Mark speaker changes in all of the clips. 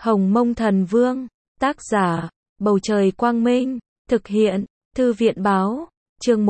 Speaker 1: Hồng Mông Thần Vương, tác giả, Bầu Trời Quang Minh, thực hiện, Thư viện Báo, chương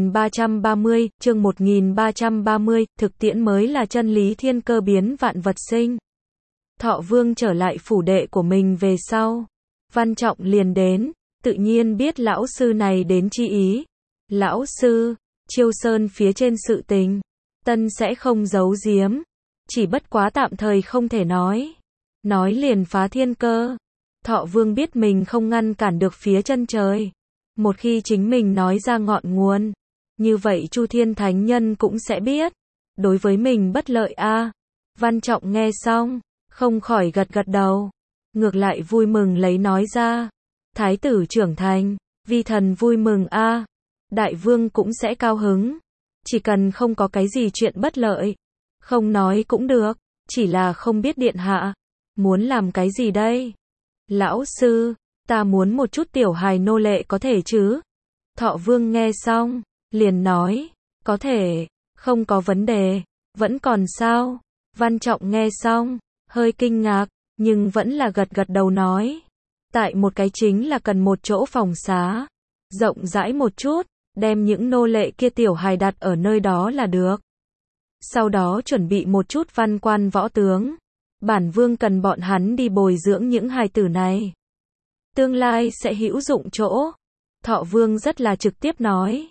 Speaker 1: 1330, thực tiễn mới là chân lý thiên cơ biến vạn vật sinh. Thọ Vương trở lại phủ đệ của mình về sau, Văn Trọng liền đến, tự nhiên biết lão sư này đến chi ý. Lão sư, Chiêu Sơn phía trên sự tình, Tân sẽ không giấu giếm, chỉ bất quá tạm thời không thể nói liền phá thiên cơ. Thọ Vương biết mình không ngăn cản được phía chân trời, một khi chính mình nói ra ngọn nguồn, như vậy Chu Thiên Thánh Nhân cũng sẽ biết, đối với mình bất lợi a. Văn Trọng nghe xong, không khỏi gật gật đầu, ngược lại vui mừng lấy nói ra, Thái tử trưởng thành, vi thần vui mừng a. Đại vương cũng sẽ cao hứng, chỉ cần không có cái gì chuyện bất lợi, không nói cũng được, chỉ là không biết điện hạ muốn làm cái gì đây. Lão sư, ta muốn một chút tiểu hài nô lệ có thể chứ? Thọ Vương nghe xong, liền nói, có thể, không có vấn đề, vẫn còn sao? Văn Trọng nghe xong, hơi kinh ngạc, nhưng vẫn là gật gật đầu nói, tại một cái chính là cần một chỗ phòng xá, rộng rãi một chút, đem những nô lệ kia tiểu hài đặt ở nơi đó là được. Sau đó chuẩn bị một chút văn quan võ tướng, bản vương cần bọn hắn đi bồi dưỡng những hài tử này, tương lai sẽ hữu dụng chỗ. Thọ Vương rất là trực tiếp nói,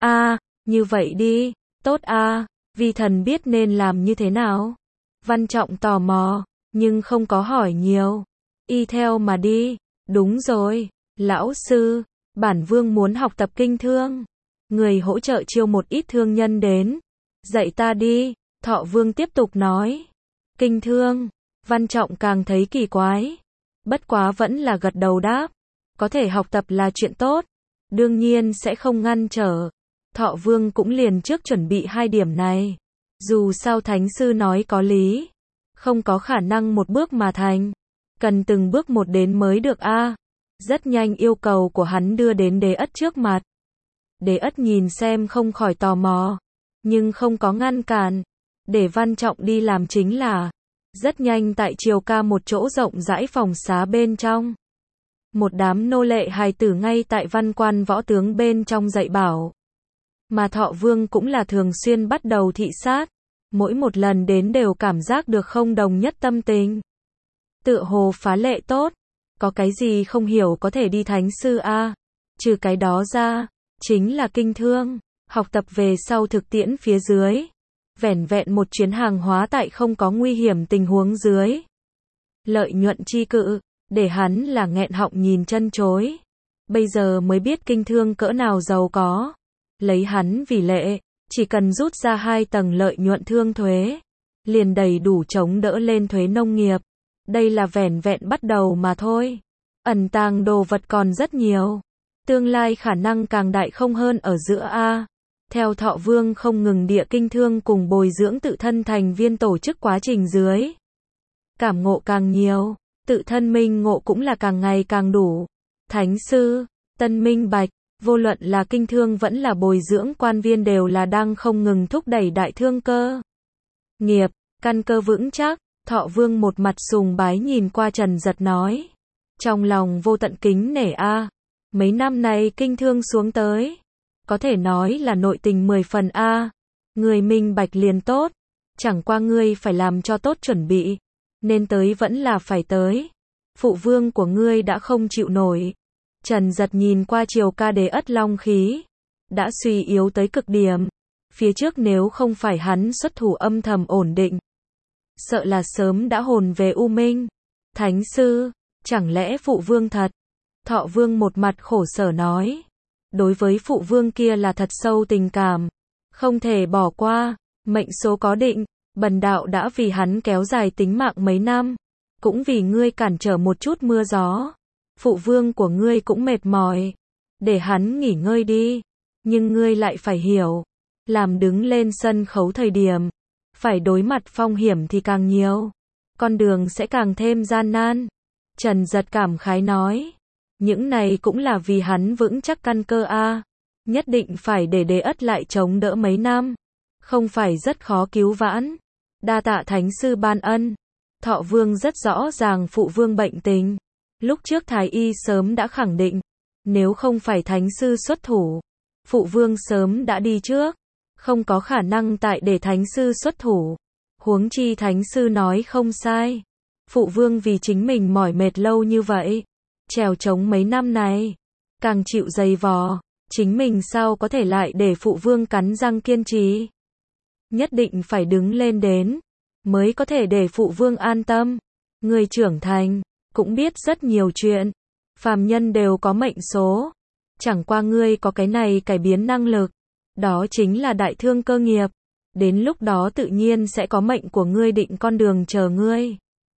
Speaker 1: như vậy đi, tốt vi thần biết nên làm như thế nào. Văn Trọng tò mò, nhưng không có hỏi nhiều, y theo mà đi. Đúng rồi, lão sư, bản vương muốn học tập kinh thương, người hỗ trợ chiêu một ít thương nhân đến, dạy ta đi. Thọ Vương tiếp tục nói, kinh thương. Văn Trọng càng thấy kỳ quái, bất quá vẫn là gật đầu đáp, có thể học tập là chuyện tốt, đương nhiên sẽ không ngăn trở. Thọ Vương cũng liền trước chuẩn bị hai điểm này, dù sao thánh sư nói có lý, không có khả năng một bước mà thành, cần từng bước một đến mới được a. Rất nhanh yêu cầu của hắn đưa đến Đế Ất trước mặt. Đế Ất nhìn xem không khỏi tò mò, nhưng không có ngăn cản, để Văn Trọng đi làm chính là. Rất nhanh tại triều ca một chỗ rộng rãi phòng xá bên trong, một đám nô lệ hài tử ngay tại văn quan võ tướng bên trong dạy bảo. Mà Thọ Vương cũng là thường xuyên bắt đầu thị sát, mỗi một lần đến đều cảm giác được không đồng nhất tâm tình. Tựa hồ phá lệ tốt, có cái gì không hiểu có thể đi thánh sư a. Trừ cái đó ra, chính là kinh thương, học tập về sau thực tiễn phía dưới. Vẻn vẹn một chuyến hàng hóa tại không có nguy hiểm tình huống dưới, lợi nhuận chi cự, để hắn là nghẹn họng nhìn chân chối. Bây giờ mới biết kinh thương cỡ nào giàu có. Lấy hắn vì lệ, chỉ cần rút ra 2 tầng lợi nhuận thương thuế, liền đầy đủ chống đỡ lên thuế nông nghiệp. Đây là vẻn vẹn bắt đầu mà thôi. Ẩn tàng đồ vật còn rất nhiều. Tương lai khả năng càng đại không hơn ở giữa a. Theo Thọ Vương không ngừng địa kinh thương cùng bồi dưỡng tự thân thành viên tổ chức quá trình dưới, cảm ngộ càng nhiều, tự thân minh ngộ cũng là càng ngày càng đủ. Thánh sư, Tân minh bạch, vô luận là kinh thương vẫn là bồi dưỡng quan viên đều là đang không ngừng thúc đẩy đại thương cơ nghiệp, căn cơ vững chắc. Thọ Vương một mặt sùng bái nhìn qua Trần Giật nói, trong lòng vô tận kính nể a. Mấy năm này kinh thương xuống tới, có thể nói là nội tình 10 phần a. Người minh bạch liền tốt, chẳng qua ngươi phải làm cho tốt chuẩn bị, nên tới vẫn là phải tới. Phụ vương của ngươi đã không chịu nổi. Trần Giật nhìn qua triều ca Đế Ất long khí, đã suy yếu tới cực điểm. Phía trước nếu không phải hắn xuất thủ âm thầm ổn định, sợ là sớm đã hồn về U Minh. Thánh sư, chẳng lẽ phụ vương thật? Thọ Vương một mặt khổ sở nói, đối với phụ vương kia là thật sâu tình cảm, không thể bỏ qua. Mệnh số có định, bần đạo đã vì hắn kéo dài tính mạng mấy năm, cũng vì ngươi cản trở một chút mưa gió. Phụ vương của ngươi cũng mệt mỏi, để hắn nghỉ ngơi đi. Nhưng ngươi lại phải hiểu, làm đứng lên sân khấu thời điểm, phải đối mặt phong hiểm thì càng nhiều, con đường sẽ càng thêm gian nan. Trần Giật cảm khái nói, những này cũng là vì hắn vững chắc căn cơ a. Nhất định phải để Đế Ất lại chống đỡ mấy năm, không phải rất khó cứu vãn. Đa tạ thánh sư ban ân. Thọ Vương rất rõ ràng Phụ Vương bệnh tình. Lúc trước Thái Y sớm đã khẳng định, nếu không phải Thánh Sư xuất thủ, Phụ Vương sớm đã đi trước, không có khả năng tại để Thánh Sư xuất thủ. Huống chi Thánh Sư nói không sai. Phụ Vương vì chính mình mỏi mệt lâu như vậy, trèo trống mấy năm này, càng chịu dày vò, chính mình sao có thể lại để Phụ Vương cắn răng kiên trì. Nhất định phải đứng lên đến, mới có thể để Phụ Vương an tâm. Người trưởng thành, cũng biết rất nhiều chuyện. Phàm nhân đều có mệnh số. Chẳng qua ngươi có cái này cải biến năng lực. Đó chính là đại thương cơ nghiệp. Đến lúc đó tự nhiên sẽ có mệnh của ngươi định con đường chờ ngươi.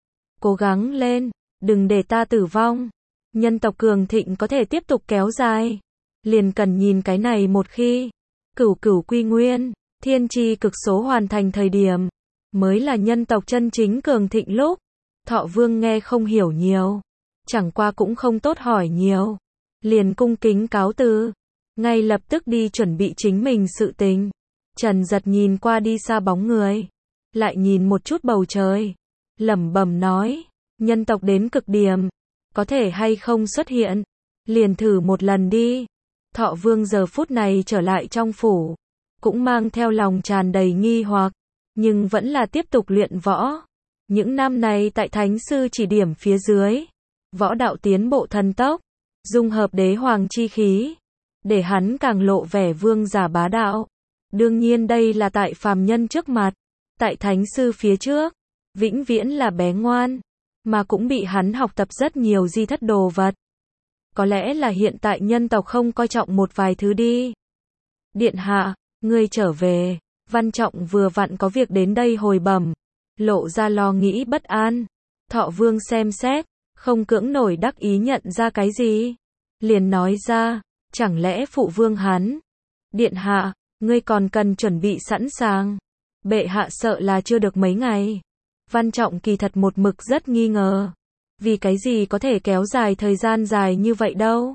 Speaker 1: Cố gắng lên, đừng để ta tử vong. Nhân tộc cường thịnh có thể tiếp tục kéo dài. Liền cần nhìn cái này một khi. Cửu cửu quy nguyên, thiên tri cực số hoàn thành thời điểm. Mới là nhân tộc chân chính cường thịnh lúc. Thọ Vương nghe không hiểu nhiều. Chẳng qua cũng không tốt hỏi nhiều. Liền cung kính cáo từ. Ngay lập tức đi chuẩn bị chính mình sự tình. Trần Giật nhìn qua đi xa bóng người. Lại nhìn một chút bầu trời. Lẩm bẩm nói. Nhân tộc đến cực điểm. Có thể hay không xuất hiện. Liền thử một lần đi. Thọ Vương giờ phút này trở lại trong phủ. Cũng mang theo lòng tràn đầy nghi hoặc. Nhưng vẫn là tiếp tục luyện võ. Những năm này tại Thánh Sư chỉ điểm phía dưới. Võ đạo tiến bộ thần tốc. Dung hợp đế hoàng chi khí. Để hắn càng lộ vẻ vương giả bá đạo. Đương nhiên đây là tại phàm nhân trước mặt. Tại Thánh Sư phía trước. Vĩnh viễn là bé ngoan. Mà cũng bị hắn học tập rất nhiều di thất đồ vật. Có lẽ là hiện tại nhân tộc không coi trọng một vài thứ đi. Điện hạ, ngươi trở về. Văn Trọng vừa vặn có việc đến đây hồi bẩm. Lộ ra lo nghĩ bất an. Thọ Vương xem xét. Không cưỡng nổi đắc ý nhận ra cái gì. Liền nói ra. Chẳng lẽ Phụ Vương hắn. Điện hạ, ngươi còn cần chuẩn bị sẵn sàng. Bệ hạ sợ là chưa được mấy ngày. Văn Trọng kỳ thật một mực rất nghi ngờ. Vì cái gì có thể kéo dài thời gian dài như vậy đâu.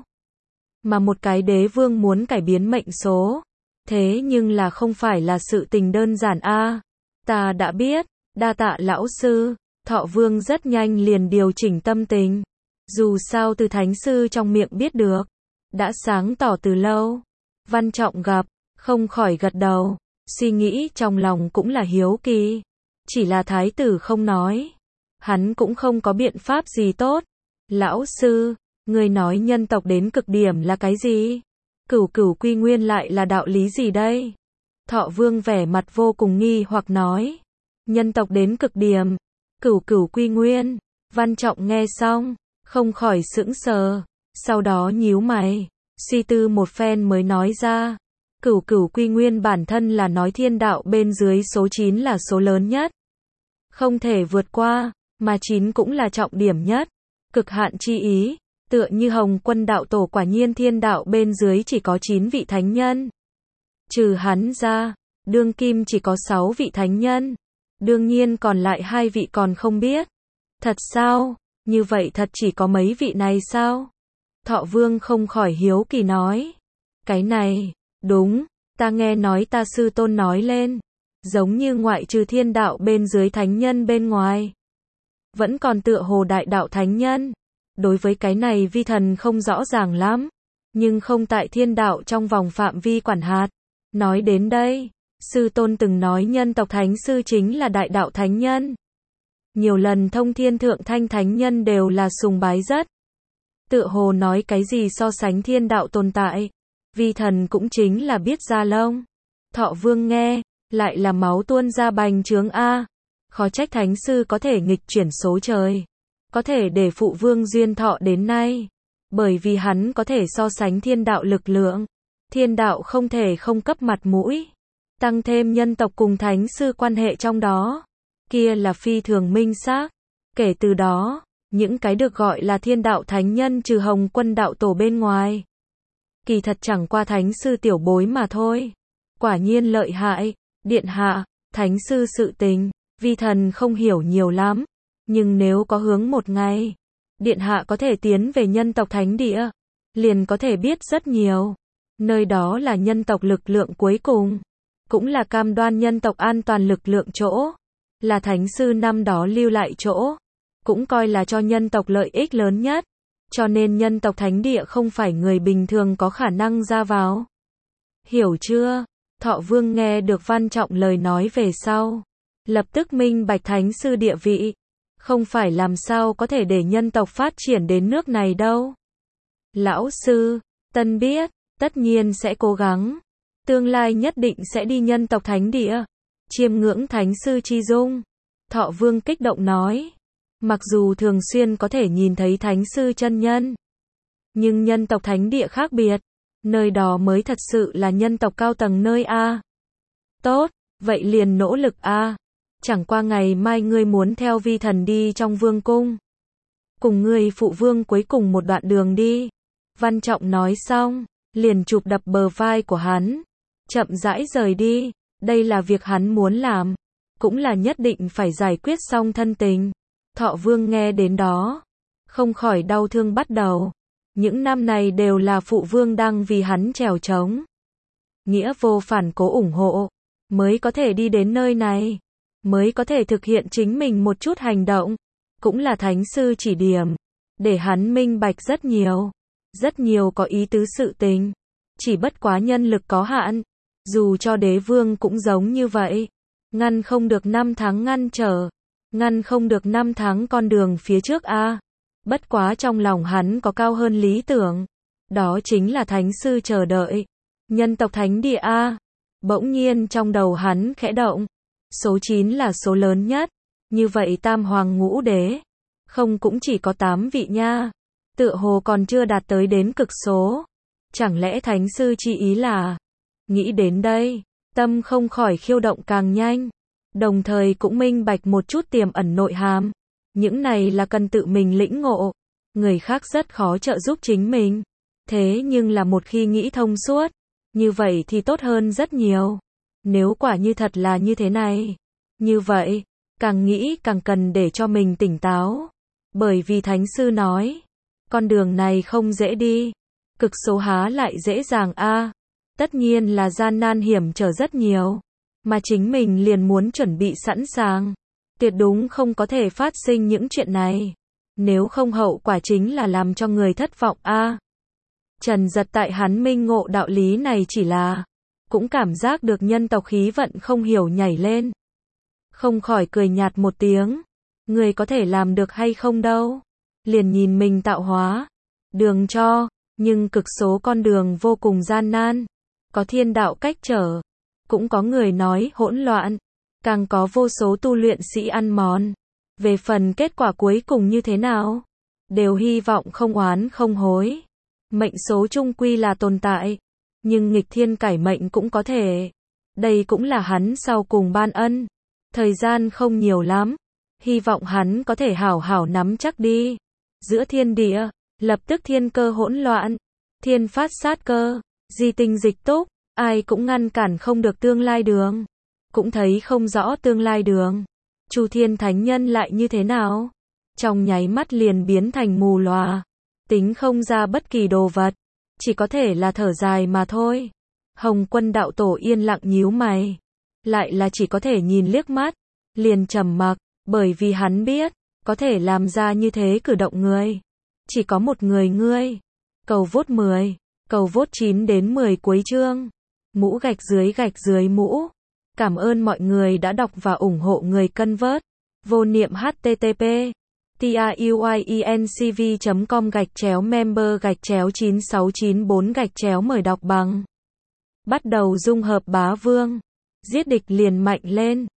Speaker 1: Mà một cái đế vương muốn cải biến mệnh số. Thế nhưng là không phải là sự tình đơn giản a. Ta đã biết, đa tạ lão sư. Thọ Vương rất nhanh liền điều chỉnh tâm tình. Dù sao từ Thánh Sư trong miệng biết được. Đã sáng tỏ từ lâu. Văn Trọng gặp, không khỏi gật đầu. Suy nghĩ trong lòng cũng là hiếu kỳ. Chỉ là thái tử không nói. Hắn cũng không có biện pháp gì tốt. Lão sư, người nói nhân tộc đến cực điểm là cái gì? Cửu cửu quy nguyên lại là đạo lý gì đây? Thọ Vương vẻ mặt vô cùng nghi hoặc nói. Nhân tộc đến cực điểm. Cửu cửu quy nguyên. Văn Trọng nghe xong, không khỏi sững sờ. Sau đó nhíu mày. Suy tư một phen mới nói ra. Cửu cửu quy nguyên bản thân là nói thiên đạo bên dưới số 9 là số lớn nhất. Không thể vượt qua, mà 9 cũng là trọng điểm nhất. Cực hạn chi ý, tựa như Hồng Quân đạo tổ quả nhiên thiên đạo bên dưới chỉ có 9 vị thánh nhân. Trừ hắn ra, đương kim chỉ có 6 vị thánh nhân. Đương nhiên còn lại 2 vị còn không biết. Thật sao? Như vậy thật chỉ có mấy vị này sao? Thọ Vương không khỏi hiếu kỳ nói. Cái này, đúng, ta nghe nói ta sư tôn nói lên. Giống như ngoại trừ thiên đạo bên dưới thánh nhân bên ngoài. Vẫn còn tựa hồ đại đạo thánh nhân. Đối với cái này vi thần không rõ ràng lắm. Nhưng không tại thiên đạo trong vòng phạm vi quản hạt. Nói đến đây, sư tôn từng nói nhân tộc Thánh Sư chính là đại đạo thánh nhân. Nhiều lần thông thiên thượng thanh thánh nhân đều là sùng bái rất. Tựa hồ nói cái gì so sánh thiên đạo tồn tại. Vi thần cũng chính là biết ra lông. Thọ Vương nghe, lại là máu tuôn ra bành trướng a. Khó trách Thánh Sư có thể nghịch chuyển số trời. Có thể để Phụ Vương duyên thọ đến nay. Bởi vì hắn có thể so sánh thiên đạo lực lượng. Thiên đạo không thể không cấp mặt mũi. Tăng thêm nhân tộc cùng Thánh Sư quan hệ trong đó. Kia là phi thường minh xác. Kể từ đó, những cái được gọi là thiên đạo thánh nhân trừ Hồng Quân đạo tổ bên ngoài. Kỳ thật chẳng qua Thánh Sư tiểu bối mà thôi. Quả nhiên lợi hại. Điện hạ, Thánh Sư sự tình, vi thần không hiểu nhiều lắm. Nhưng nếu có hướng một ngày, điện hạ có thể tiến về nhân tộc thánh địa, liền có thể biết rất nhiều. Nơi đó là nhân tộc lực lượng cuối cùng, cũng là cam đoan nhân tộc an toàn lực lượng chỗ. là thánh sư năm đó lưu lại chỗ, cũng coi là cho nhân tộc lợi ích lớn nhất, cho nên nhân tộc thánh địa không phải người bình thường có khả năng ra vào. Hiểu chưa? Thọ Vương nghe được Văn Trọng lời nói về sau, lập tức minh bạch thánh sư địa vị, không phải làm sao có thể để nhân tộc phát triển đến nước này đâu. Lão sư, Tân biết, tất nhiên sẽ cố gắng, tương lai nhất định sẽ đi nhân tộc thánh địa, chiêm ngưỡng thánh sư chi dung. Thọ Vương kích động nói, mặc dù thường xuyên có thể nhìn thấy thánh sư chân nhân, nhưng nhân tộc thánh địa khác biệt, nơi đó mới thật sự là nhân tộc cao tầng nơi a. Tốt, vậy liền nỗ lực a. Chẳng qua ngày mai ngươi muốn theo vi thần đi trong vương cung, cùng ngươi phụ vương cuối cùng một đoạn đường đi. Văn Trọng nói xong, liền chụp đập bờ vai của hắn, chậm rãi rời đi. Đây là việc hắn muốn làm, cũng là nhất định phải giải quyết xong thân tình. Thọ Vương nghe đến đó, không khỏi đau thương bắt đầu. Những năm này đều là phụ vương đang vì hắn trèo trống, nghĩa vô phản cố ủng hộ, mới có thể đi đến nơi này, mới có thể thực hiện chính mình một chút hành động, cũng là thánh sư chỉ điểm, để hắn minh bạch rất nhiều có ý tứ sự tình, chỉ bất quá nhân lực có hạn, dù cho đế vương cũng giống như vậy, ngăn không được năm tháng ngăn trở, ngăn không được năm tháng con đường phía trước a. Bất quá trong lòng hắn có cao hơn lý tưởng, đó chính là thánh sư chờ đợi, nhân tộc thánh địa a. Bỗng nhiên trong đầu hắn khẽ động, số 9 là số lớn nhất, như vậy tam hoàng ngũ đế, không cũng chỉ có 8 vị nha, tựa hồ còn chưa đạt tới đến cực số, chẳng lẽ thánh sư chi ý là, nghĩ đến đây, tâm không khỏi khiêu động càng nhanh, đồng thời cũng minh bạch một chút tiềm ẩn nội hàm. Những này là cần tự mình lĩnh ngộ, người khác rất khó trợ giúp chính mình. Thế nhưng là một khi nghĩ thông suốt, như vậy thì tốt hơn rất nhiều. Nếu quả như thật là như thế này, như vậy, càng nghĩ càng cần để cho mình tỉnh táo. Bởi vì Thánh Sư nói, con đường này không dễ đi, cực số há lại dễ dàng a. Tất nhiên là gian nan hiểm trở rất nhiều, mà chính mình liền muốn chuẩn bị sẵn sàng. Tuyệt đúng không có thể phát sinh những chuyện này. Nếu không hậu quả chính là làm cho người thất vọng a. Trần Giật tại hắn minh ngộ đạo lý này chỉ là, cũng cảm giác được nhân tộc khí vận không hiểu nhảy lên. Không khỏi cười nhạt một tiếng. Người có thể làm được hay không đâu. Liền nhìn mình tạo hóa. Đường cho, nhưng cực số con đường vô cùng gian nan. Có thiên đạo cách trở. Cũng có người nói hỗn loạn. Càng có vô số tu luyện sĩ ăn mòn. Về phần kết quả cuối cùng như thế nào, đều hy vọng không oán không hối. Mệnh số chung quy là tồn tại, nhưng nghịch thiên cải mệnh cũng có thể. Đây cũng là hắn sau cùng ban ân. Thời gian không nhiều lắm, hy vọng hắn có thể hảo hảo nắm chắc đi. Giữa thiên địa, lập tức thiên cơ hỗn loạn, thiên phát sát cơ, di tinh dịch túc, ai cũng ngăn cản không được tương lai đường. Cũng thấy không rõ tương lai đường. Chu Thiên Thánh Nhân lại như thế nào? Trong nháy mắt liền biến thành mù lòa. Tính không ra bất kỳ đồ vật. Chỉ có thể là thở dài mà thôi. Hồng Quân đạo tổ yên lặng nhíu mày. Lại là chỉ có thể nhìn liếc mắt. Liền trầm mặc. Bởi vì hắn biết, có thể làm ra như thế cử động người. Chỉ có một người ngươi. Cầu vote 10. Cầu vote 9 đến 10 cuối chương. Mũ gạch dưới mũ. Cảm ơn mọi người đã đọc và ủng hộ người cân vớt. Vô niệm http truyencv.com/member/9694- mời đọc bằng. Bắt đầu dung hợp bá vương. Giết địch liền mạnh lên.